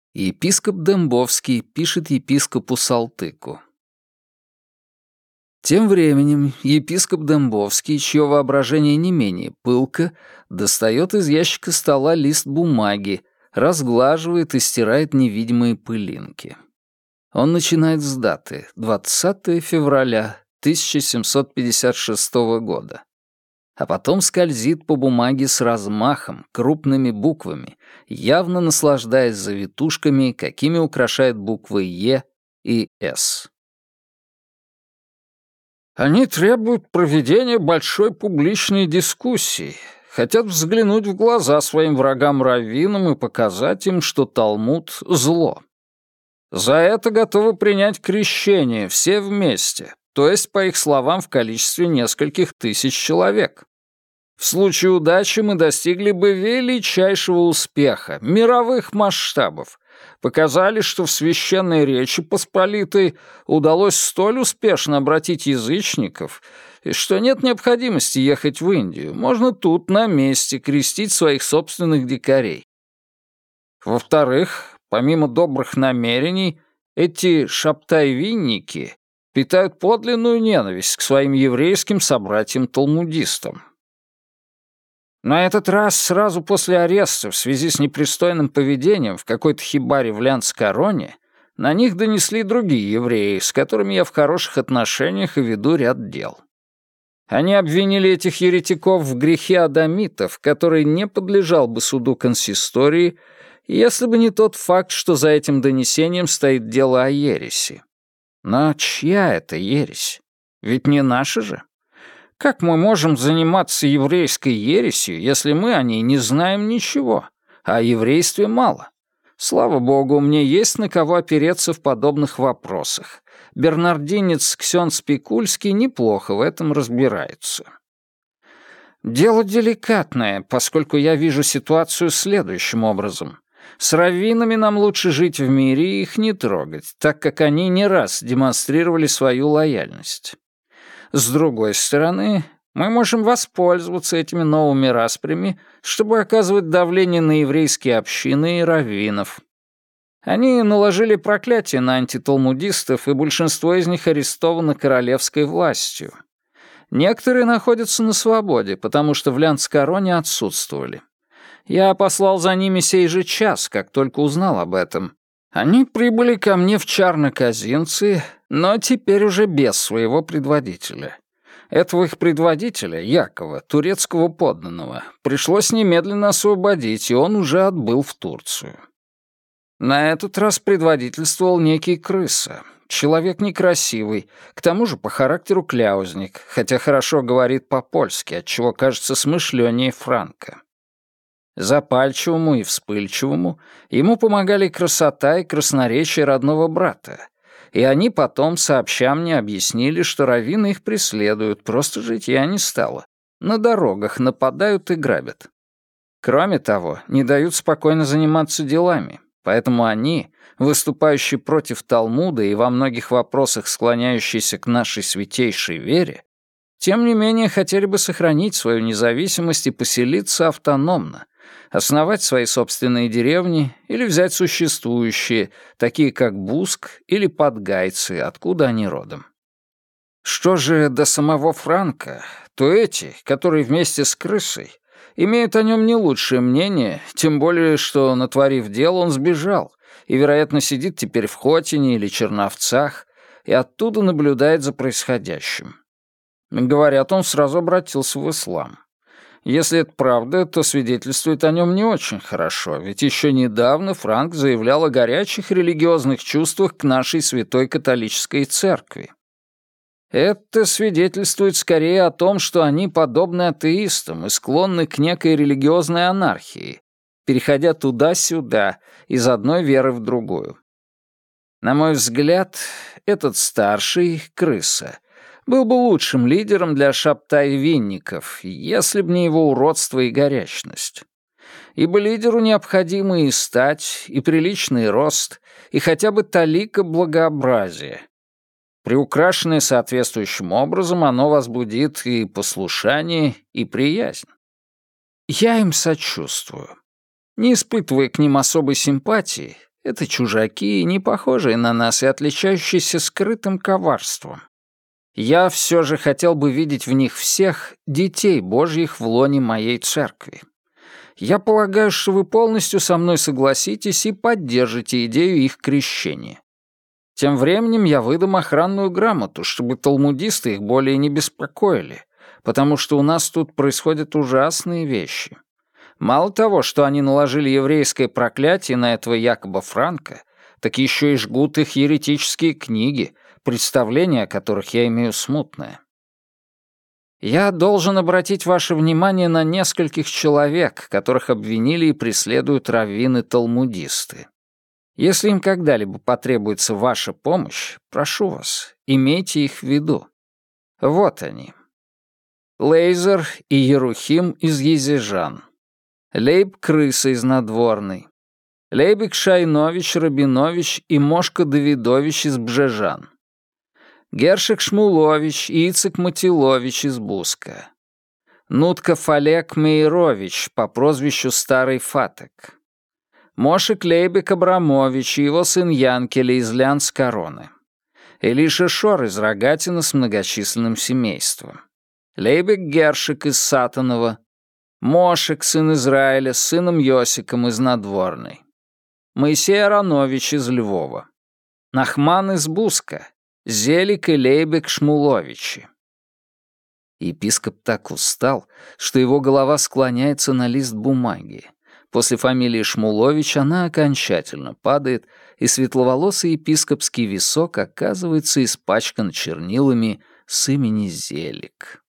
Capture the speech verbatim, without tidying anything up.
Епископ Дембовский пишет епископу Салтыку. Тем временем епископ Дембовский, чье воображение не менее пылко, достает из ящика стола лист бумаги, разглаживает и стирает невидимые пылинки. Он начинает с даты двадцатого февраля тысяча семьсот пятьдесят шестого года. А потом скользит по бумаге с размахом, крупными буквами, явно наслаждаясь завитушками, какими украшает буквы «Е» и «С». Они требуют проведения большой публичной дискуссии, хотят взглянуть в глаза своим врагам-раввинам и показать им, что Талмуд — зло. За это готовы принять крещение все вместе, то есть, по их словам, в количестве нескольких тысяч человек. В случае удачи мы достигли бы величайшего успеха, мировых масштабов, показали, что в священной Речи Посполитой удалось столь успешно обратить язычников, и что нет необходимости ехать в Индию, можно тут, на месте, крестить своих собственных дикарей. Во-вторых, помимо добрых намерений, эти шабтай-винники питают подлинную ненависть к своим еврейским собратьям-талмудистам. На этот раз, сразу после ареста в связи с непристойным поведением в какой-то хибаре в Ляндскороне, на них донесли другие евреи, с которыми я в хороших отношениях и веду ряд дел. Они обвинили этих еретиков в грехе адамитов, который не подлежал бы суду консистории, если бы не тот факт, что за этим донесением стоит дело о ереси. Но чья это ересь? Ведь не наша же. Как мы можем заниматься еврейской ересью, если мы о ней не знаем ничего, а о еврействе мало? Слава богу, мне есть на кого опереться в подобных вопросах. Бернардинец Ксенц Пикульский неплохо в этом разбирается. Дело деликатное, поскольку я вижу ситуацию следующим образом. С раввинами нам лучше жить в мире и их не трогать, так как они не раз демонстрировали свою лояльность. С другой стороны, мы можем воспользоваться этими новыми распрями, чтобы оказывать давление на еврейские общины и раввинов. Они наложили проклятие на антиталмудистов, и большинство из них арестовано королевской властью. Некоторые находятся на свободе, потому что в Ляндскороне отсутствовали. Я послал за ними сей же час, как только узнал об этом. Они прибыли ко мне в Чарно-Казинцы, но теперь уже без своего предводителя. Этого их предводителя, Якова, турецкого подданного, пришлось немедленно освободить, и он уже отбыл в Турцию. На этот раз предводительствовал некий крыса, человек некрасивый, к тому же по характеру кляузник, хотя хорошо говорит по-польски, отчего кажется смышленнее Франка. Запальчивому и вспыльчивому ему помогали красота и красноречие родного брата, и они потом сообща мне объяснили, что раввины их преследуют, просто житья не стало, на дорогах нападают и грабят. Кроме того, не дают спокойно заниматься делами, поэтому они, выступающие против Талмуда и во многих вопросах склоняющиеся к нашей святейшей вере, тем не менее хотели бы сохранить свою независимость и поселиться автономно, основать свои собственные деревни или взять существующие, такие как Буск или Подгайцы, откуда они родом. Что же до самого Франка, то эти, которые вместе с крысой, имеют о нем не лучшее мнение, тем более, что, натворив дело, он сбежал и, вероятно, сидит теперь в Хотине или Черновцах и оттуда наблюдает за происходящим. Говорят, он сразу обратился в ислам. Если это правда, то свидетельствует о нем не очень хорошо, ведь еще недавно Франк заявлял о горячих религиозных чувствах к нашей святой католической церкви. Это свидетельствует скорее о том, что они подобны атеистам и склонны к некой религиозной анархии, переходя туда-сюда, из одной веры в другую. На мой взгляд, этот старший, крыса, был бы лучшим лидером для шабтай-винников, если б не его уродство и горячность. Ибо лидеру необходимы и стать, и приличный рост, и хотя бы талика благообразия. Приукрашенное соответствующим образом, оно возбудит и послушание, и приязнь. Я им сочувствую. Не испытывая к ним особой симпатии, Это чужаки, не похожие на нас и отличающиеся скрытым коварством. Я все же хотел бы видеть в них всех детей Божьих в лоне моей церкви. Я полагаю, что вы полностью со мной согласитесь и поддержите идею их крещения. Тем временем я выдам охранную грамоту, чтобы талмудисты их более не беспокоили, потому что у нас тут происходят ужасные вещи. Мало того, что они наложили еврейское проклятие на этого Якоба Франка, так еще и жгут их еретические книги, представления о которых я имею смутное. Я должен обратить ваше внимание на нескольких человек, которых обвинили и преследуют раввины-талмудисты. Если им когда-либо потребуется ваша помощь, прошу вас, имейте их в виду. Вот они. Лейзер и Ерухим из Езижан. Лейб Крыса из Надворной. Лейбек Шайнович Рабинович и Мошка Давидович из Бжежан. Гершик Шмулович и Ицек Матилович из Буска. Нутка Фалек Мейрович по прозвищу Старый Фатек. Мошек Лейбек Абрамович и его сын Янкеле из Лянс-Короны. Элиша Шор из Рогатина с многочисленным семейством. Лейбек Гершик из Сатанова. Мошек, сын Израиля, с сыном Йосиком из Надворной. Моисей Аронович из Львова. Нахман из Буска. Зелик и Лейбек Шмуловичи. Епископ так устал, что его голова склоняется на лист бумаги. После фамилии Шмулович она окончательно падает, и светловолосый епископский висок оказывается испачкан чернилами с имени Зелик.